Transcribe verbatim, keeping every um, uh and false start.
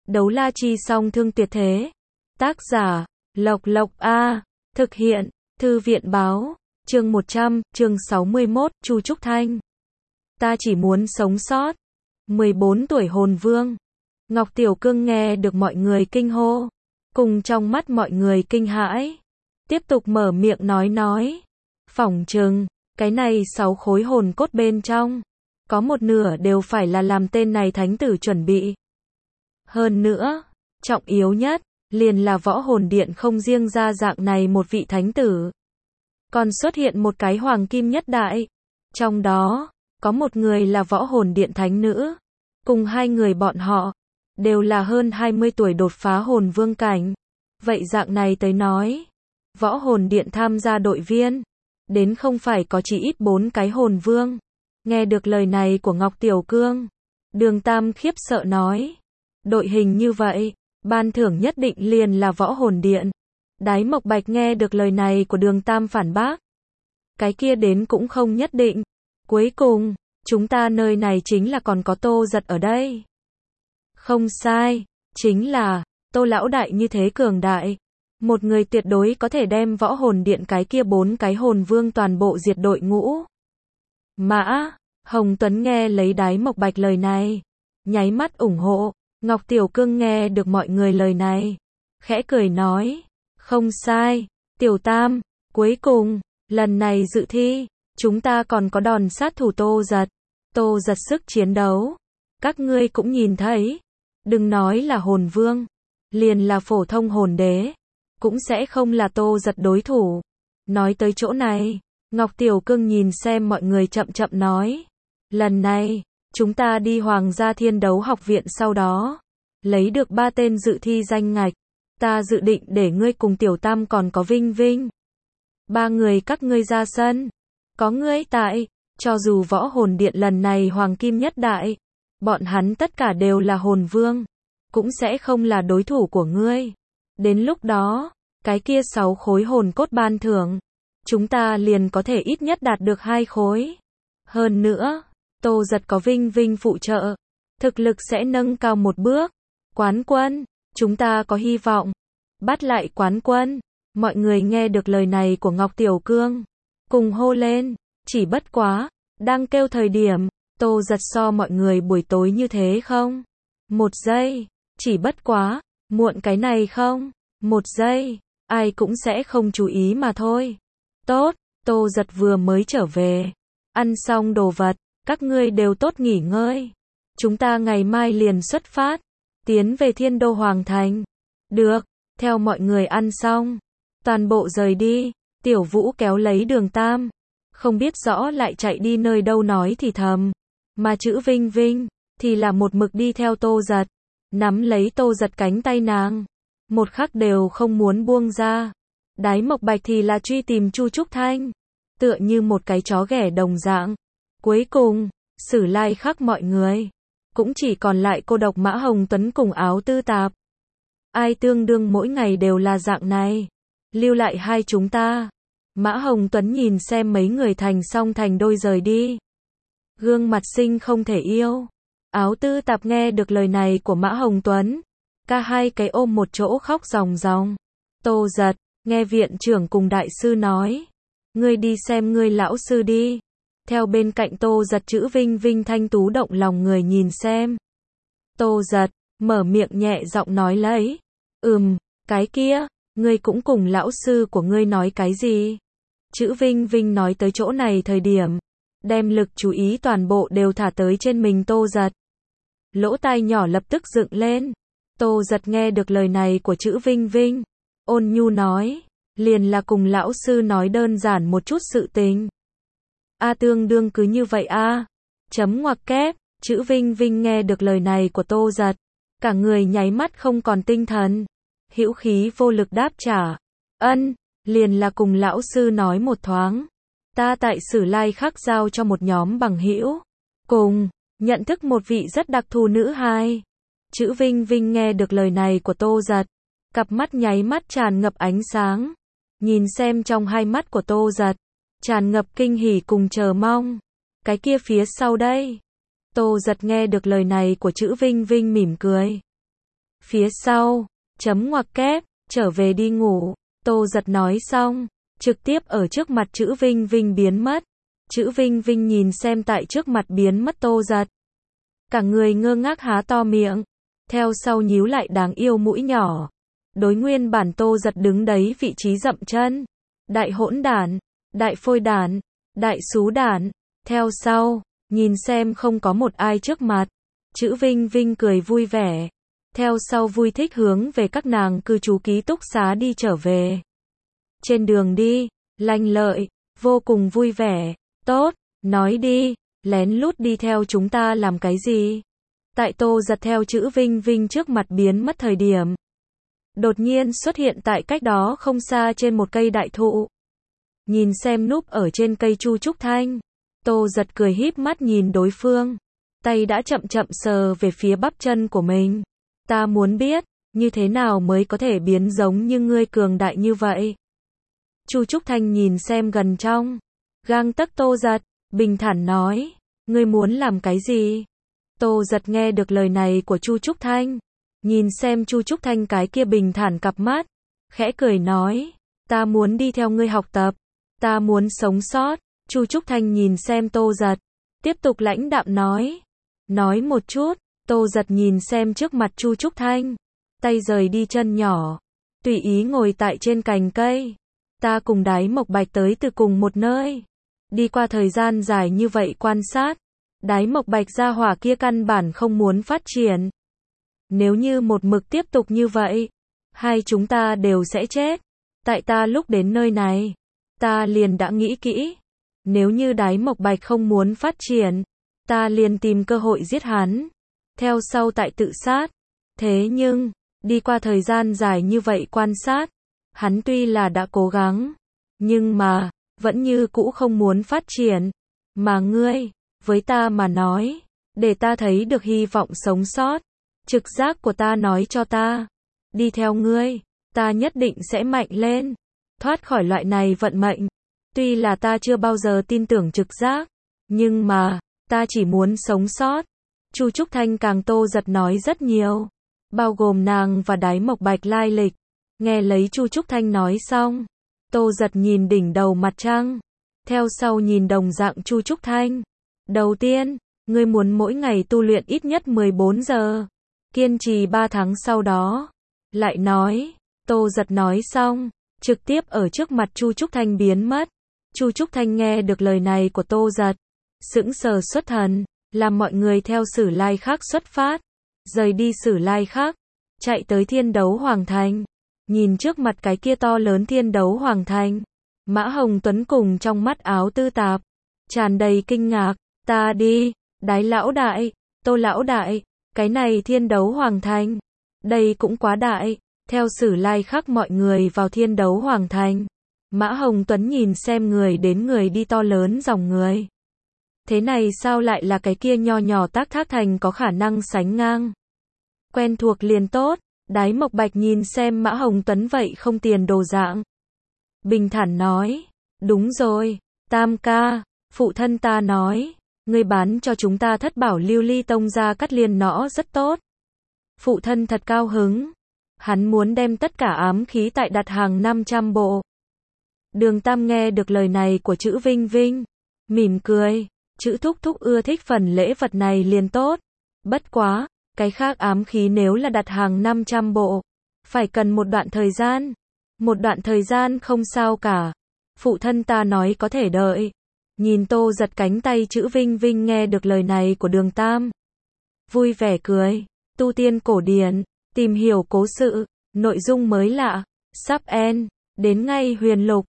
Đấu la chi song thương tuyệt thế. Tác giả, Lộc Lộc A. Thực hiện, Thư viện báo. Chương một trăm, chương sáu mươi mốt, Chu Trúc Thanh. Ta chỉ muốn sống sót. mười bốn tuổi hồn vương. Ngọc Tiểu Cương nghe được mọi người kinh hô. Cùng trong mắt mọi người kinh hãi. Tiếp tục mở miệng nói nói. Phỏng chừng, cái này sáu khối hồn cốt bên trong. Có một nửa đều phải là làm tên này thánh tử chuẩn bị. Hơn nữa, trọng yếu nhất, liền là võ hồn điện không riêng ra dạng này một vị thánh tử. Còn xuất hiện một cái hoàng kim nhất đại. Trong đó, có một người là võ hồn điện thánh nữ. Cùng hai người bọn họ, đều là hơn hai mươi tuổi đột phá hồn vương cảnh. Vậy dạng này tới nói, võ hồn điện tham gia đội viên, đến không phải có chỉ ít bốn cái hồn vương. Nghe được lời này của Ngọc Tiểu Cương, Đường Tam khiếp sợ nói. Đội hình như vậy, ban thưởng nhất định liền là võ hồn điện. Đái Mộc Bạch nghe được lời này của Đường Tam phản bác. Cái kia đến cũng không nhất định. Cuối cùng, chúng ta nơi này chính là còn có Tô Giật ở đây. Không sai, chính là, Tô lão đại như thế cường đại. Một người tuyệt đối có thể đem võ hồn điện cái kia bốn cái hồn vương toàn bộ diệt đội ngũ. Mã, Hồng Tuấn nghe lấy Đái Mộc Bạch lời này, nháy mắt ủng hộ. Ngọc Tiểu Cương nghe được mọi người lời này, khẽ cười nói, không sai, Tiểu Tam, cuối cùng, lần này dự thi, chúng ta còn có đòn sát thủ Tô Giật. Tô Giật sức chiến đấu, các ngươi cũng nhìn thấy, đừng nói là hồn vương, liền là phổ thông hồn đế, cũng sẽ không là Tô Giật đối thủ. Nói tới chỗ này, Ngọc Tiểu Cương nhìn xem mọi người chậm chậm nói, lần này, chúng ta đi Hoàng gia Thiên Đấu Học viện sau đó, lấy được ba tên dự thi danh ngạch, ta dự định để ngươi cùng Tiểu Tam còn có Vinh Vinh. Ba người các ngươi ra sân, có ngươi tại, cho dù võ hồn điện lần này hoàng kim nhất đại, bọn hắn tất cả đều là hồn vương, cũng sẽ không là đối thủ của ngươi. Đến lúc đó, cái kia sáu khối hồn cốt ban thưởng, chúng ta liền có thể ít nhất đạt được hai khối. Hơn nữa, Tô Giật có Vinh Vinh phụ trợ, thực lực sẽ nâng cao một bước. Quán quân, chúng ta có hy vọng. Bắt lại quán quân. Mọi người nghe được lời này của Ngọc Tiểu Cương, cùng hô lên, chỉ bất quá, đang kêu thời điểm, Tô Giật so mọi người buổi tối như thế không? Một giây, chỉ bất quá, muộn cái này không? Một giây, ai cũng sẽ không chú ý mà thôi. Tốt, Tô Giật vừa mới trở về, ăn xong đồ vật, các ngươi đều tốt nghỉ ngơi. Chúng ta ngày mai liền xuất phát, tiến về Thiên Đô Hoàng Thành. Được, theo mọi người ăn xong, toàn bộ rời đi. Tiểu Vũ kéo lấy Đường Tam, không biết rõ lại chạy đi nơi đâu nói thì thầm. Mà chữ Vinh Vinh, thì là một mực đi theo Tô Giật, nắm lấy Tô Giật cánh tay nàng, một khắc đều không muốn buông ra. Đái Mộc Bạch thì là truy tìm Chu Trúc Thanh, tựa như một cái chó ghẻ đồng dạng. Cuối cùng, Sử Lai Khắc mọi người, cũng chỉ còn lại cô độc Mã Hồng Tuấn cùng Áo Tư Tạp. Ai tương đương mỗi ngày đều là dạng này, lưu lại hai chúng ta. Mã Hồng Tuấn nhìn xem mấy người thành xong thành đôi rời đi, gương mặt xinh không thể yêu. Áo Tư Tạp nghe được lời này của Mã Hồng Tuấn, cả hai cái ôm một chỗ khóc ròng ròng. Tô Giật, nghe viện trưởng cùng đại sư nói, ngươi đi xem ngươi lão sư đi. Theo bên cạnh Tô Giật chữ Vinh Vinh thanh tú động lòng người nhìn xem. Tô Giật, mở miệng nhẹ giọng nói lấy. Ừm, cái kia, ngươi cũng cùng lão sư của ngươi nói cái gì? Chữ Vinh Vinh nói tới chỗ này thời điểm, đem lực chú ý toàn bộ đều thả tới trên mình Tô Giật. Lỗ tai nhỏ lập tức dựng lên. Tô Giật nghe được lời này của chữ Vinh Vinh, ôn nhu nói, liền là cùng lão sư nói đơn giản một chút sự tình. A tương đương cứ như vậy a. Chấm ngoặc kép, chữ Vinh Vinh nghe được lời này của Tô Giật, cả người nháy mắt không còn tinh thần, hữu khí vô lực đáp trả, ân, liền là cùng lão sư nói một thoáng, ta tại Sử Lai Khắc giao cho một nhóm bằng hữu, cùng, nhận thức một vị rất đặc thù nữ hài. Chữ Vinh Vinh nghe được lời này của Tô Giật, cặp mắt nháy mắt tràn ngập ánh sáng, nhìn xem trong hai mắt của Tô Giật, tràn ngập kinh hỉ cùng chờ mong. Cái kia phía sau đây. Tô Giật nghe được lời này của chữ Vinh Vinh mỉm cười. Phía sau, chấm ngoặc kép, trở về đi ngủ. Tô Giật nói xong, trực tiếp ở trước mặt chữ Vinh Vinh biến mất. Chữ Vinh Vinh nhìn xem tại trước mặt biến mất Tô Giật. Cả người ngơ ngác há to miệng, theo sau nhíu lại đáng yêu mũi nhỏ. Đối nguyên bản Tô Giật đứng đấy vị trí dậm chân. Đại hỗn đản, đại phôi đản, đại xú đản. Theo sau, nhìn xem không có một ai trước mặt. Chữ Vinh Vinh cười vui vẻ. Theo sau vui thích hướng về các nàng cư trú ký túc xá đi trở về. Trên đường đi, lanh lợi, vô cùng vui vẻ. Tốt, nói đi, lén lút đi theo chúng ta làm cái gì? Tại Tô Giật theo chữ Vinh Vinh trước mặt biến mất thời điểm. Đột nhiên xuất hiện tại cách đó không xa trên một cây đại thụ. Nhìn xem núp ở trên cây Chu Trúc Thanh. Tô Giật cười híp mắt nhìn đối phương. Tay đã chậm chậm sờ về phía bắp chân của mình. Ta muốn biết, như thế nào mới có thể biến giống như ngươi cường đại như vậy? Chu Trúc Thanh nhìn xem gần trong gang tấc Tô Giật, bình thản nói, ngươi muốn làm cái gì? Tô Giật nghe được lời này của Chu Trúc Thanh, nhìn xem Chu Trúc Thanh cái kia bình thản cặp mắt, khẽ cười nói, ta muốn đi theo ngươi học tập, ta muốn sống sót. Chu Trúc Thanh nhìn xem Tô Giật, tiếp tục lãnh đạm nói, nói một chút. Tô Giật nhìn xem trước mặt Chu Trúc Thanh, tay rời đi chân nhỏ, tùy ý ngồi tại trên cành cây. Ta cùng Đái Mộc Bạch tới từ cùng một nơi, đi qua thời gian dài như vậy quan sát, Đái Mộc Bạch gia hỏa kia căn bản không muốn phát triển. Nếu như một mực tiếp tục như vậy, hai chúng ta đều sẽ chết. Tại ta lúc đến nơi này, ta liền đã nghĩ kỹ, nếu như Đái Mộc Bạch không muốn phát triển, ta liền tìm cơ hội giết hắn. Theo sau tại tự sát. Thế nhưng, đi qua thời gian dài như vậy quan sát, hắn tuy là đã cố gắng, nhưng mà, vẫn như cũ không muốn phát triển. Mà ngươi, với ta mà nói, để ta thấy được hy vọng sống sót. Trực giác của ta nói cho ta, đi theo ngươi, ta nhất định sẽ mạnh lên, thoát khỏi loại này vận mệnh. Tuy là ta chưa bao giờ tin tưởng trực giác, nhưng mà, ta chỉ muốn sống sót. Chu Trúc Thanh càng Tô Giật nói rất nhiều, bao gồm nàng và Đái Mộc Bạch lai lịch. Nghe lấy Chu Trúc Thanh nói xong, Tô Giật nhìn đỉnh đầu mặt trăng, theo sau nhìn đồng dạng Chu Trúc Thanh. Đầu tiên, ngươi muốn mỗi ngày tu luyện ít nhất mười bốn giờ, kiên trì ba tháng sau đó. Lại nói, Tô Giật nói xong, trực tiếp ở trước mặt Chu Trúc Thanh biến mất. Chu Trúc Thanh nghe được lời này của Tô Giật, sững sờ xuất thần, làm mọi người theo Sử Lai Khắc xuất phát, rời đi Sử Lai Khắc, chạy tới Thiên Đấu Hoàng Thành. Nhìn trước mặt cái kia to lớn Thiên Đấu Hoàng Thành, Mã Hồng Tuấn cùng trong mắt áo tư tạp, tràn đầy kinh ngạc. Ta đi, Đái lão đại, Tô lão đại, cái này Thiên Đấu Hoàng Thành, đây cũng quá đại. Theo Sử Lai Khắc mọi người vào Thiên Đấu Hoàng Thành, Mã Hồng Tuấn nhìn xem người đến người đi to lớn dòng người. Thế này sao lại là cái kia nho nhỏ Tác Thác Thành có khả năng sánh ngang? Quen thuộc liền tốt. Đái Mộc Bạch nhìn xem Mã Hồng Tuấn vậy không tiền đồ dạng, bình thản nói, đúng rồi, Tam ca, phụ thân ta nói, ngươi bán cho chúng ta Thất Bảo Lưu Ly Tông ra Cắt Liên Nõ rất tốt. Phụ thân thật cao hứng, hắn muốn đem tất cả ám khí tại đặt hàng năm trăm bộ. Đường Tam nghe được lời này của chữ Vinh Vinh, mỉm cười, chữ Thúc Thúc ưa thích phần lễ vật này liền tốt. Bất quá, cái khác ám khí nếu là đặt hàng năm trăm bộ, phải cần một đoạn thời gian. Một đoạn thời gian không sao cả. Phụ thân ta nói có thể đợi. Nhìn Tô Giật cánh tay chữ Vinh Vinh nghe được lời này của Đường Tam, vui vẻ cười. Tu tiên cổ điển, tìm hiểu cố sự, nội dung mới lạ, sắp end, đến ngay huyền lục.